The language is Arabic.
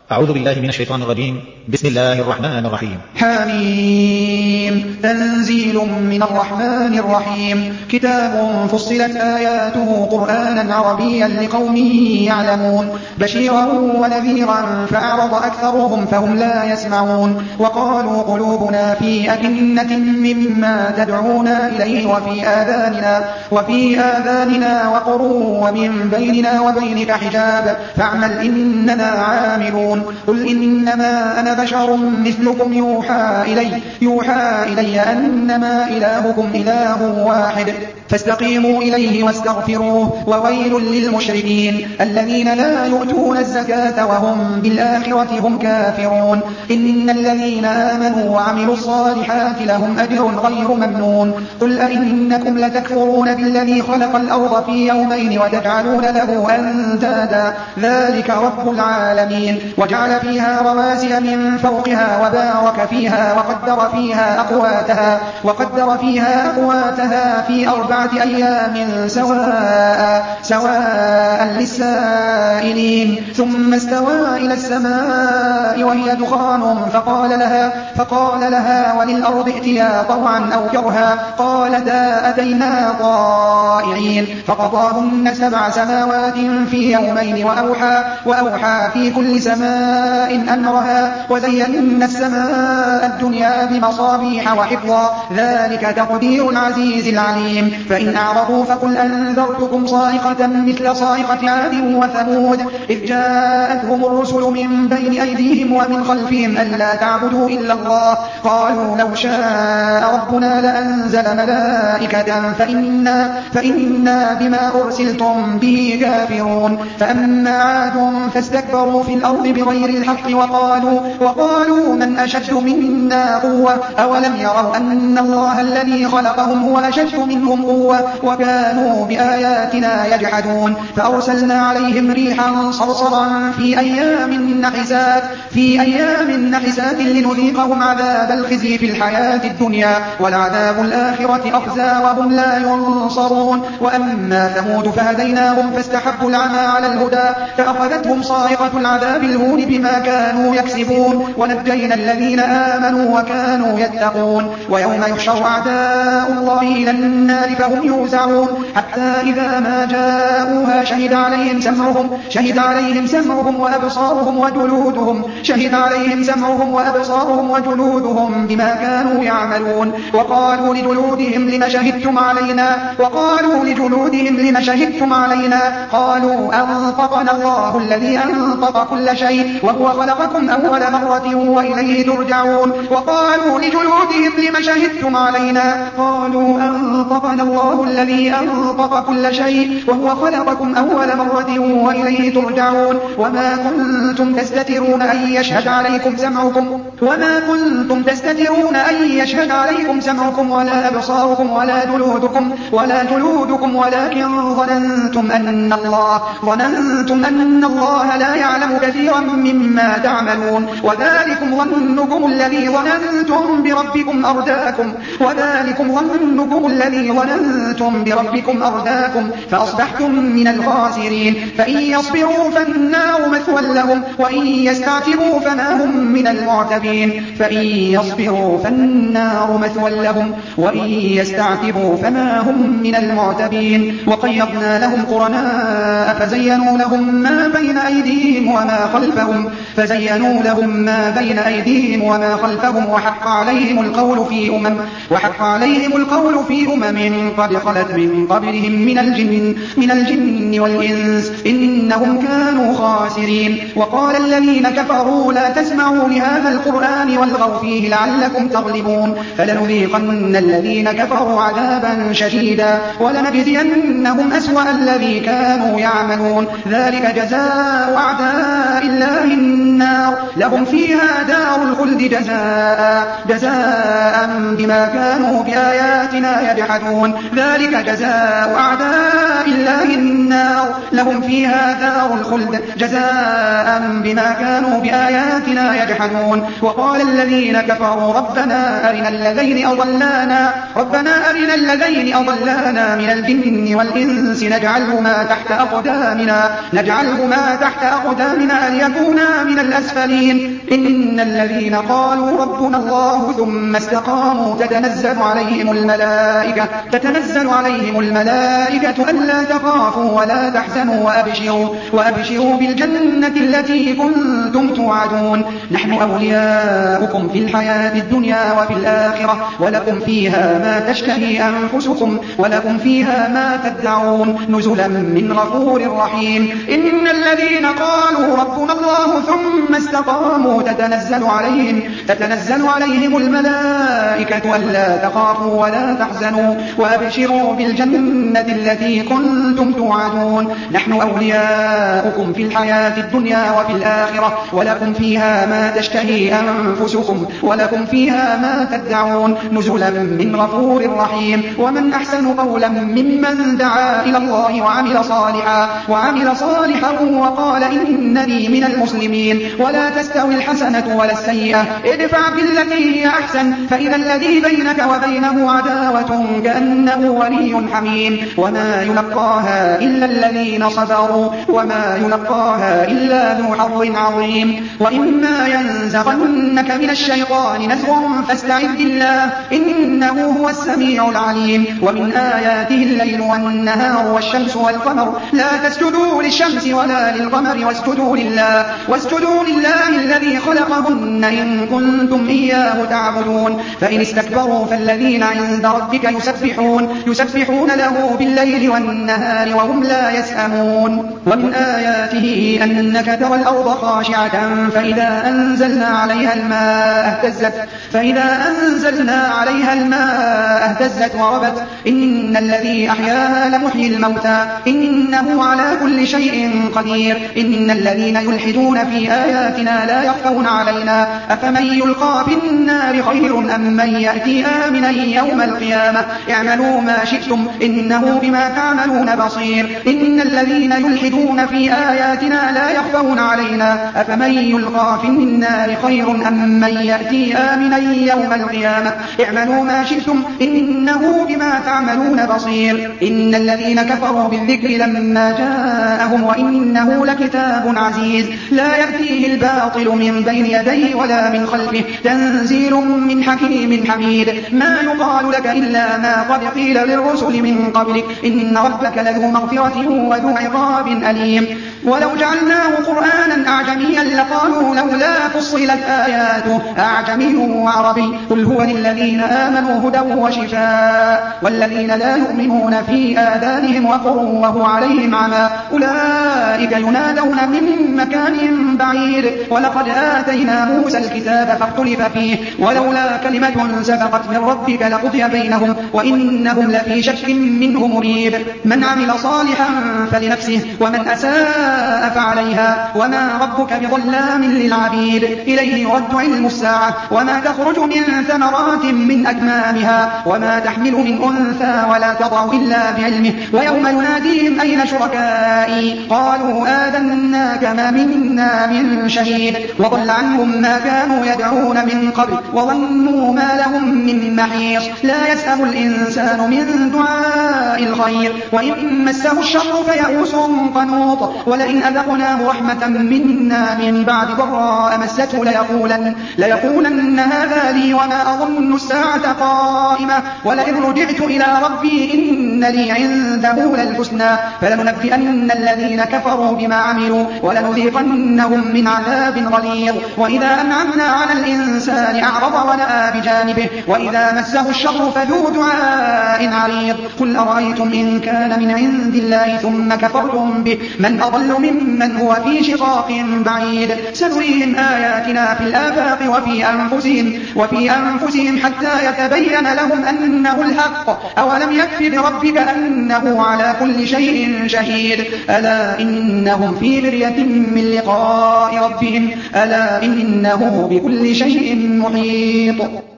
أعوذ بالله من الشيطان الرجيم. بسم الله الرحمن الرحيم. حميم تنزيل من الرحمن الرحيم. كتاب فصلت آياته قرآنا عربيا لقوم يعلمون بشيرا ونذيرا فأعرض أكثرهم فهم لا يسمعون. وقالوا قلوبنا في أكنة مما تدعونا إليه وفي آذاننا وقر ومن بيننا وبينك حجاب فاعمل إننا عاملون. قل إنما أنا بشر مثلكم يوحى إلي أنما إلهكم إله واحد فاستقيموا إليه واستغفروه. وويل للمشركين الذين لا يؤتون الزكاة وهم بالآخرة هم كافرون. إن الذين آمنوا وعملوا الصالحات لهم أجر غير ممنون. قل أئنكم لتكفرون بالذي خلق الأرض في يومين وتجعلون له أندادا ذلك رب العالمين. وجعل فيها رواسي من فوقها وبارك فيها وقدر فيها أقواتها في 4 أيام سواء للسائلين. ثم استوى إلى السماء وهي دخان فقال لها وللأرض ائتيا طوعا أو كرها قالتا أتينا طائعين. فقضاهن 7 سماوات في يومين وأوحى في كل سماء أمرها وزينا السماء الدنيا بمصابيح وحفظا ذلك تقدير العزيز العليم. فإن أعرضوا فقل أنذرتكم صاعقة مثل صاعقة عاد وثمود إذ جاءتهم الرسل من بين أيديهم ومن خلفهم ألا تعبدوا إلا الله قالوا لو شاء ربنا لأنزل ملائكة فإنا بما أرسلتم به كافرون. فأما عاد فاستكبروا في الأرض بغير الحق وقالوا من أشد منا قوة أولم يروا أن الله الذي خلقهم هو أشد منهم قوة وكانوا بآياتنا يجحدون. فأرسلنا عليهم ريحا صرصرا في أيام نحسات لنذيقهم عذاب الخزي في الحياة الدنيا ولعذاب الآخرة أخزى وهم لا ينصرون. وأما ثمود فهديناهم فاستحبوا العمى على الهدى فأخذتهم صاعقة العذاب الهون بما كانوا يكسبون. ونجينا الذين آمنوا وكانوا يتقون. ويوم يحشر أعداء الله إلى النار فهم يوزعون حتى إذا ما جاءوها شهد عليهم سمعهم وأبصارهم وجلودهم بما كانوا يعملون. وقالوا لجلودهم لم شهدتم علينا قالوا أنطقنا الله الذي أنطق كل شيء وهو خلقكم أول مرة وإليه ترجعون. وقالوا لجلودهم لم شهدتم علينا قالوا أنطقنا الله الذي أنطق كل شيء وهو خلقكم أول مرة وإليه ترجعون. وما كنتم تستترون أن يشهد عليكم سمعكم ولا أبصاركم ولا جلودكم ولكن ظننتم أن الله لا يعلم كثيرا مما تعملون. وذلكم ظنكم الذي ظننتم بربكم أرداكم فأصبحتم من الخاسرين. فإن يصبروا فالنار مثوى لهم وإن يستعتبوا فما هم من المعتبين. وقيضنا لهم قرناء فزينوا لهم ما بين أيديهم وما خلفهم وحق عليهم القول في أمم قد خلت من قبلهم من الجن والإنس إنهم كانوا خاسرين. وقال الذين كفروا لا تسمعوا لهذا القرآن والغوا فيه لعلكم تغلبون. فلنذيقن الذين كفروا عذابا شديدا ولنجزينهم أسوأ الذي كانوا يعملون. ذلك جزاء أعداء الله النار لهم فيها دار الخلد جزاء بما كانوا بآياتنا يجحدون ذلك جزاء أعداء الله النار لهم فيها دار الخلد جزاء بما كانوا بآياتنا يجحدون وقال الذين كفروا ربنا أرنا الذين أضلانا من الجن والإنس نجعلهما تحت أقدامنا ليكونا من الأسفلين إن الذين قالوا ربنا الله ثم استقاموا تتنزل عليهم الملائكة ألا تخافوا ولا تحزنوا وأبشروا بالجنة التي كنتم توعدون نحن أولياؤكم في الحياة الدنيا وفي الآخرة ولكم فيها ما تشتهي أنفسكم ولكم فيها ما تدعون نزلا من غفور رحيم إن الذين قالوا ربنا الله ثم استقاموا تتنزل عليهم الملائكة ألا تخافوا ولا تحزنوا وأبشروا بالجنة التي كنتم توعدون نحن أولياؤكم في الحياة الدنيا وفي الآخرة ولكم فيها ما تشتهي أنفسكم ولكم فيها ما تدعون نزلا من غفور رحيم ومن أحسن قولا ممن دعا إلى الله وعمل صالحا وقال إنني من المسلمين ولا تستوي الحسنة ولا السيئة ادفع بالتي هي أحسن فإذا الذي بينك وبينه عداوة كأنه ولي حميم وما يلقاها إلا الذين صبروا وما يلقاها إلا ذو حظ عظيم وإما ينزغنك من الشيطان نزغ فاستعذ بالله إنه هو السميع العليم ومن آياته الليل والنهار والشمس والقمر لا تسجدوا للشمس ولا للقمر واسجدوا لله الذي خلقهن إن كنتم إياه تعبدون فإن استكبروا فالذين عند ربك يسبحون له بالليل والنهار وهم لا يسأمون ومن آياته أنك ترى الأرض خاشعة فإذا أنزلنا عليها الماء اهتزت وربت إن الذي أحياها لمحيي الموتى إنه على كل شيء قدير إن الذين يلحدون في آياتنا لا يخفون علينا أفمن يلقى في النار خير أم من يأتي آمنا يوم القيامة اعملوا ما شئتم إنه بما تعملون بصير إن الذين يلحدون في آياتنا لا يخفون علينا أفمن يلقى في النار خير أم من يأتي آمنا يوم القيامة اعملوا ما شئتم إنه بما تعملون بصير إن الذين كفروا بالذكر لما جاءهم وإنه لكتاب عزيز لا يأتيه الباطل من بين يديه ولا من خلفه تنزيل من حكيم حميد ما يقال لك إلا ما قد قيل للرسل من قبلك إن ربك لذو مغفرة وذو عقاب أليم ولو جعلناه قرآنا أعجميا لقالوا لولا فصلت آياته أعجمي وعربي قل هو للذين آمنوا هدى وشفاء والذين لا يؤمنون في آذانهم وقر وهو عليهم عمى أولئك ينادون من مكان بعيد ولقد آتينا موسى الكتاب فاختلف فيه ولولا كلمة سبقت من ربك لقضي بينهم وإنهم لفي شك منه مريب من عمل صالحا فلنفسه ومن أساء فعليها وما ربك بظلام للعبيد إليه يرد علم الساعة وما تخرج من ثمرات من أكمامها وما تحمل من أنثى ولا تضع إلا بعلمه ويوم يناديهم أين شركائي قالوا آذناك ما منا من شهيد وضل عنهم ما كانوا يدعون من قبل وظنوا ما لهم من محيص لا يسأم الإنسان من دعاء الخير وإن مسه الشر فيئوس قنوط ولئن أذقناه رحمة منا من بعد ضراء مسته ليقولن هذا لي وما أظن الساعة قائمة ولئن رجعت إلى ربي إن لي عنده للحسنى فلننبئن الذين كفروا بما عملوا ولنذيقنهم من عذاب غليظ وإذا أنعمنا على الإنسان أعرض ونأى بجانبه وإذا مسه الشر فذو دعاء عريض قل أرأيتم إن كان من عند الله ثم كفرتم به من أضل أضل ممن هو في شقاق بعيد سنريهم آياتنا في الآفاق وفي أنفسهم حتى يتبين لهم أنه الحق أولم يكف بربك أنه على كل شيء شهيد ألا إنهم في مرية من لقاء ربهم ألا إنه بكل شيء محيط